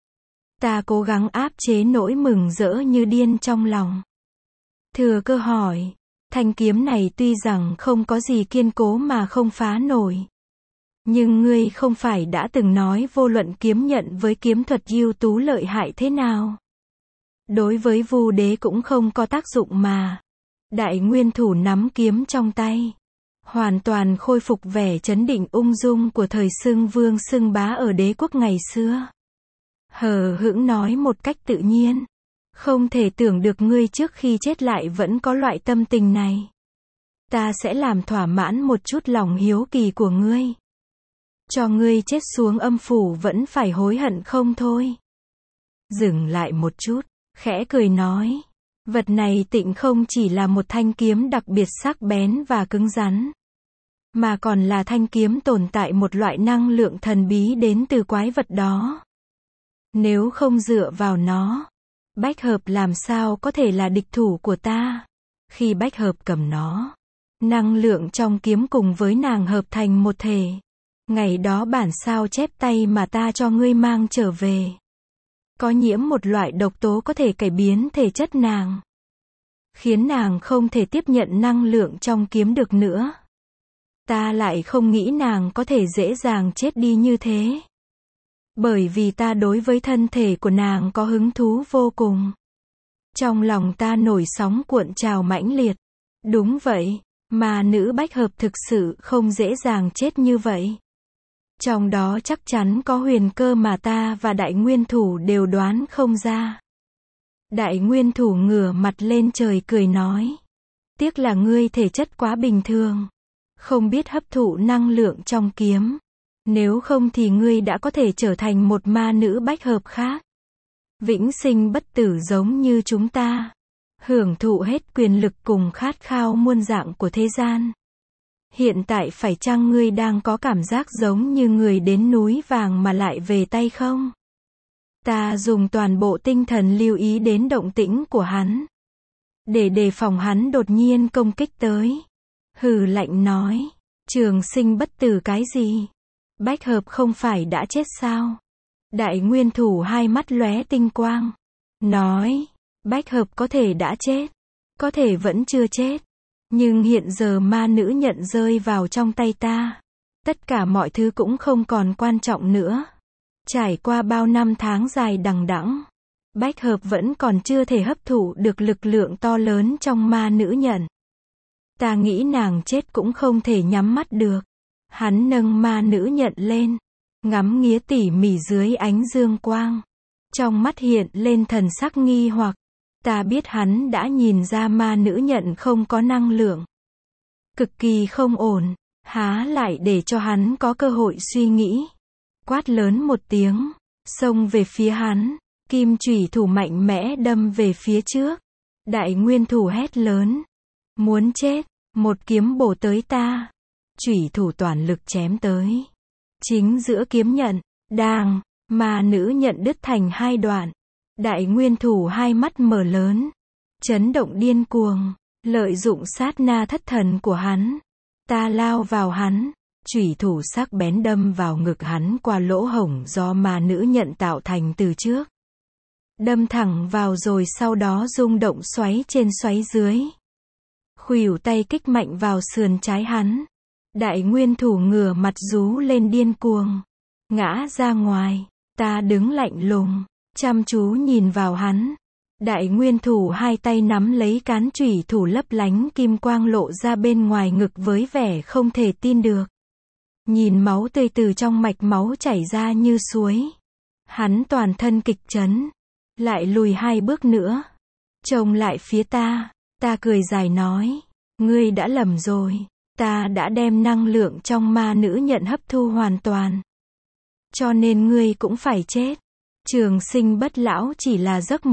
Ta cố gắng áp chế nỗi mừng rỡ như điên trong lòng. Thừa Cơ hỏi, thanh kiếm này tuy rằng không có gì kiên cố mà không phá nổi. Nhưng ngươi không phải đã từng nói vô luận kiếm nhận với kiếm thuật ưu tú lợi hại thế nào. Đối với Vu Đế cũng không có tác dụng mà. Đại Nguyên Thủ nắm kiếm trong tay. Hoàn toàn khôi phục vẻ trấn định ung dung của thời xưng vương xưng bá ở đế quốc ngày xưa. Hờ hững nói một cách tự nhiên. Không thể tưởng được ngươi trước khi chết lại vẫn có loại tâm tình này. Ta sẽ làm thỏa mãn một chút lòng hiếu kỳ của ngươi. Cho ngươi chết xuống âm phủ vẫn phải hối hận không thôi. Dừng lại một chút, khẽ cười nói. Vật này tịnh không chỉ là một thanh kiếm đặc biệt sắc bén và cứng rắn. Mà còn là thanh kiếm tồn tại một loại năng lượng thần bí đến từ quái vật đó. Nếu không dựa vào nó, Bách Hợp làm sao có thể là địch thủ của ta. Khi Bách Hợp cầm nó, năng lượng trong kiếm cùng với nàng hợp thành một thể. Ngày đó bản sao chép tay mà ta cho ngươi mang trở về. Có nhiễm một loại độc tố có thể cải biến thể chất nàng. Khiến nàng không thể tiếp nhận năng lượng trong kiếm được nữa. Ta lại không nghĩ nàng có thể dễ dàng chết đi như thế. Bởi vì ta đối với thân thể của nàng có hứng thú vô cùng. Trong lòng ta nổi sóng cuộn trào mãnh liệt. Đúng vậy, mà nữ Bách Hợp thực sự không dễ dàng chết như vậy. Trong đó chắc chắn có huyền cơ mà ta và Đại Nguyên Thủ đều đoán không ra. Đại Nguyên Thủ ngửa mặt lên trời cười nói. Tiếc là ngươi thể chất quá bình thường. Không biết hấp thụ năng lượng trong kiếm. Nếu không thì ngươi đã có thể trở thành một ma nữ Bách Hợp khác. Vĩnh sinh bất tử giống như chúng ta. Hưởng thụ hết quyền lực cùng khát khao muôn dạng của thế gian. Hiện tại phải chăng ngươi đang có cảm giác giống như người đến núi vàng mà lại về tay không? Ta dùng toàn bộ tinh thần lưu ý đến động tĩnh của hắn. Để đề phòng hắn đột nhiên công kích tới. Hừ lạnh nói. Trường sinh bất tử cái gì? Bách Hợp không phải đã chết sao? Đại Nguyên Thủ hai mắt lóe tinh quang. Nói. Bách Hợp có thể đã chết. Có thể vẫn chưa chết. Nhưng hiện giờ ma nữ nhận rơi vào trong tay ta. Tất cả mọi thứ cũng không còn quan trọng nữa. Trải qua bao năm tháng dài đằng đẵng, Bách Hợp vẫn còn chưa thể hấp thụ được lực lượng to lớn trong ma nữ nhận. Ta nghĩ nàng chết cũng không thể nhắm mắt được. Hắn nâng ma nữ nhận lên, ngắm nghía tỉ mỉ dưới ánh dương quang. Trong mắt hiện lên thần sắc nghi hoặc. Ta biết hắn đã nhìn ra ma nữ nhận không có năng lượng. Cực kỳ không ổn, há lại để cho hắn có cơ hội suy nghĩ. Quát lớn một tiếng, xông về phía hắn, kim chủy thủ mạnh mẽ đâm về phía trước. Đại Nguyên Thủ hét lớn, muốn chết, một kiếm bổ tới ta. Chủy thủ toàn lực chém tới. Chính giữa kiếm nhận, đàng, mà nữ nhận đứt thành hai đoạn. Đại Nguyên Thủ hai mắt mở lớn, chấn động điên cuồng, lợi dụng sát na thất thần của hắn. Ta lao vào hắn, chủy thủ sắc bén đâm vào ngực hắn qua lỗ hổng do ma nữ nhận tạo thành từ trước. Đâm thẳng vào rồi sau đó rung động xoáy trên xoáy dưới. Khuỷu tay kích mạnh vào sườn trái hắn. Đại Nguyên Thủ ngửa mặt rú lên điên cuồng, ngã ra ngoài. Ta đứng lạnh lùng, chăm chú nhìn vào hắn. Đại Nguyên Thủ hai tay nắm lấy cán chủy thủ lấp lánh kim quang lộ ra bên ngoài ngực với vẻ không thể tin được. Nhìn máu tươi từ trong mạch máu chảy ra như suối. Hắn toàn thân kịch chấn, lại lùi hai bước nữa. Trông lại phía ta, ta cười dài nói, ngươi đã lầm rồi, ta đã đem năng lượng trong ma nữ nhận hấp thu hoàn toàn. Cho nên ngươi cũng phải chết. Trường sinh bất lão chỉ là giấc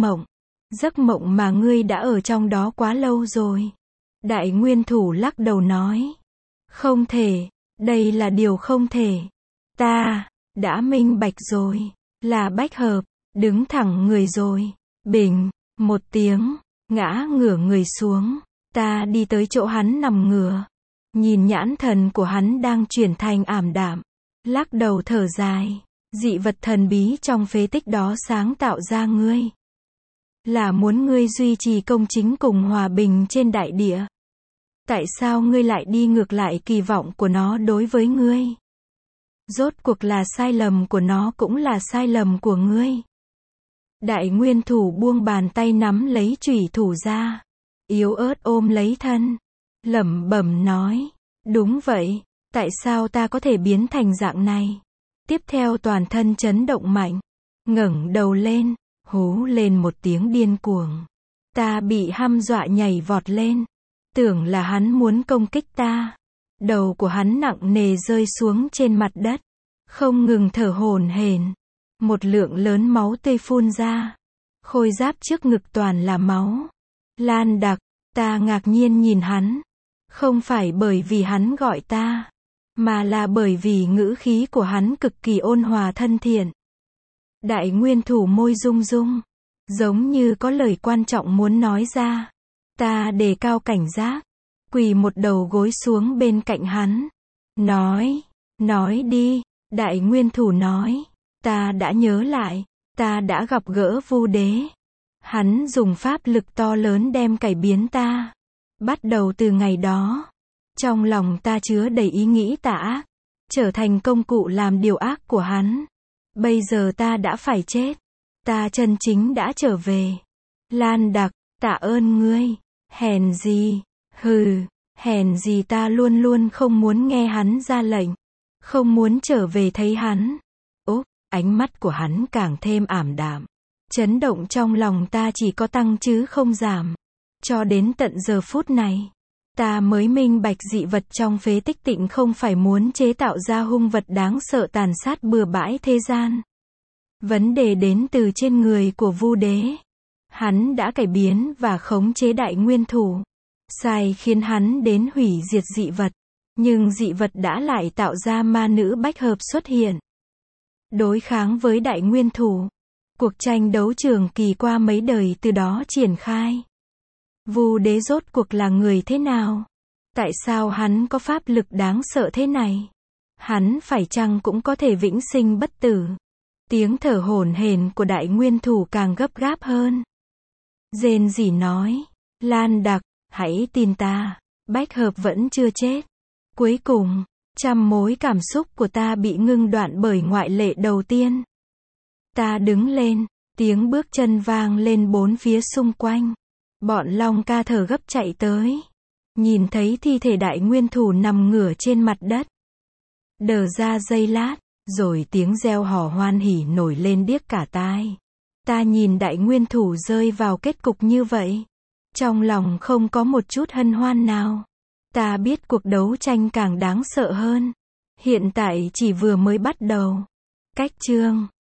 mộng mà ngươi đã ở trong đó quá lâu rồi. Đại Nguyên Thủ lắc đầu nói, không thể, đây là điều không thể. Ta đã minh bạch rồi, là Bách Hợp, đứng thẳng người rồi. Bình, một tiếng, ngã ngửa người xuống. Ta đi tới chỗ hắn nằm ngửa. Nhìn nhãn thần của hắn đang chuyển thành ảm đạm. Lắc đầu thở dài. Dị vật thần bí trong phế tích đó sáng tạo ra ngươi. Là muốn ngươi duy trì công chính cùng hòa bình trên đại địa. Tại sao ngươi lại đi ngược lại kỳ vọng của nó đối với ngươi? Rốt cuộc là sai lầm của nó cũng là sai lầm của ngươi. Đại nguyên thủ buông bàn tay nắm lấy chủy thủ ra. Yếu ớt ôm lấy thân. Lẩm bẩm nói. Đúng vậy. Tại sao ta có thể biến thành dạng này? Tiếp theo toàn thân chấn động mạnh. Ngẩng đầu lên. Hú lên một tiếng điên cuồng. Ta bị hăm dọa nhảy vọt lên. Tưởng là hắn muốn công kích ta. Đầu của hắn nặng nề rơi xuống trên mặt đất. Không ngừng thở hổn hển. Một lượng lớn máu tươi phun ra. Khôi giáp trước ngực toàn là máu. Lan Đặc, ta ngạc nhiên nhìn hắn. Không phải bởi vì hắn gọi ta, mà là bởi vì ngữ khí của hắn cực kỳ ôn hòa thân thiện. Đại nguyên thủ môi rung rung, giống như có lời quan trọng muốn nói ra. Ta đề cao cảnh giác, quỳ một đầu gối xuống bên cạnh hắn. Nói đi, đại nguyên thủ nói. Ta đã nhớ lại, ta đã gặp gỡ Vu Đế. Hắn dùng pháp lực to lớn đem cải biến ta. Bắt đầu từ ngày đó, trong lòng ta chứa đầy ý nghĩ tà ác, trở thành công cụ làm điều ác của hắn. Bây giờ ta đã phải chết. Ta chân chính đã trở về. Lan Đặc, tạ ơn ngươi. Hèn gì? Hừ, hèn gì ta luôn luôn không muốn nghe hắn ra lệnh. Không muốn trở về thấy hắn. Úp, ánh mắt của hắn càng thêm ảm đạm. Chấn động trong lòng ta chỉ có tăng chứ không giảm. Cho đến tận giờ phút này, ta mới minh bạch dị vật trong phế tích tịnh không phải muốn chế tạo ra hung vật đáng sợ tàn sát bừa bãi thế gian. Vấn đề đến từ trên người của Vu Đế. Hắn đã cải biến và khống chế đại nguyên thủ. Sai khiến hắn đến hủy diệt dị vật. Nhưng dị vật đã lại tạo ra ma nữ bách hợp xuất hiện. Đối kháng với đại nguyên thủ. Cuộc tranh đấu trường kỳ qua mấy đời từ đó triển khai. Vu Đế rốt cuộc là người thế nào? Tại sao hắn có pháp lực đáng sợ thế này? Hắn phải chăng cũng có thể vĩnh sinh bất tử? Tiếng thở hổn hển của đại nguyên thủ càng gấp gáp hơn. Rên rỉ nói, Lan Đặc, hãy tin ta, bách hợp vẫn chưa chết. Cuối cùng, trăm mối cảm xúc của ta bị ngưng đoạn bởi ngoại lệ đầu tiên. Ta đứng lên, tiếng bước chân vang lên bốn phía xung quanh. Bọn Long Ca thở gấp chạy tới. Nhìn thấy thi thể đại nguyên thủ nằm ngửa trên mặt đất. Đờ ra giây lát, rồi tiếng reo hò hoan hỉ nổi lên điếc cả tai. Ta nhìn đại nguyên thủ rơi vào kết cục như vậy. Trong lòng không có một chút hân hoan nào. Ta biết cuộc đấu tranh càng đáng sợ hơn. Hiện tại chỉ vừa mới bắt đầu. Cách chương